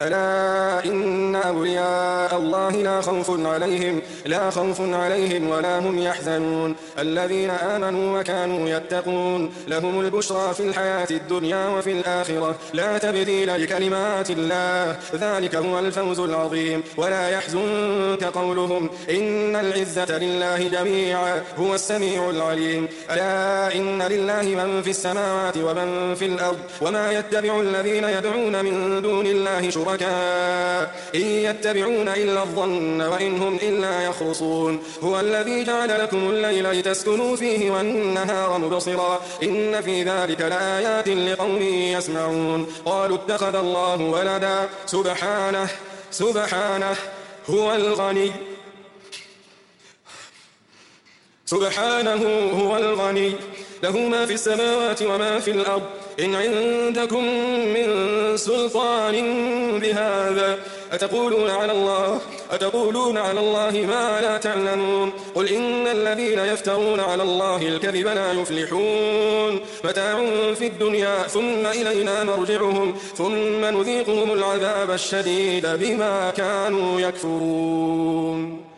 ألا إن أولياء الله لا خوف عليهم ولا هم يحزنون الذين آمنوا وكانوا يتقون لهم البشرى في الحياة الدنيا وفي الآخرة لا تبديل لكلمات الله ذلك هو الفوز العظيم ولا يحزنك قولهم إن العزة لله جميعا هو السميع العليم ألا إن لله من في السماوات ومن في الأرض وما يتبع الذين يدعون من دون الله شركاء إن يتبعون إلا الظن وإن هم إلا يخرصون هو الذي جعل لكم الليل لتسكنوا فيه والنهار مبصرا إن في ذلك لآيات لقوم يسمعون قالوا اتخذ الله ولدا سبحانه هو الغني له ما في السماوات وما في الأرض إن عندكم من سلطان بهذا أتقولون على الله ما لا تعلمون قل إن الذين يفترون على الله الكذب لا يفلحون متاع في الدنيا ثم إلينا مرجعهم ثم نذيقهم العذاب الشديد بما كانوا يكفرون.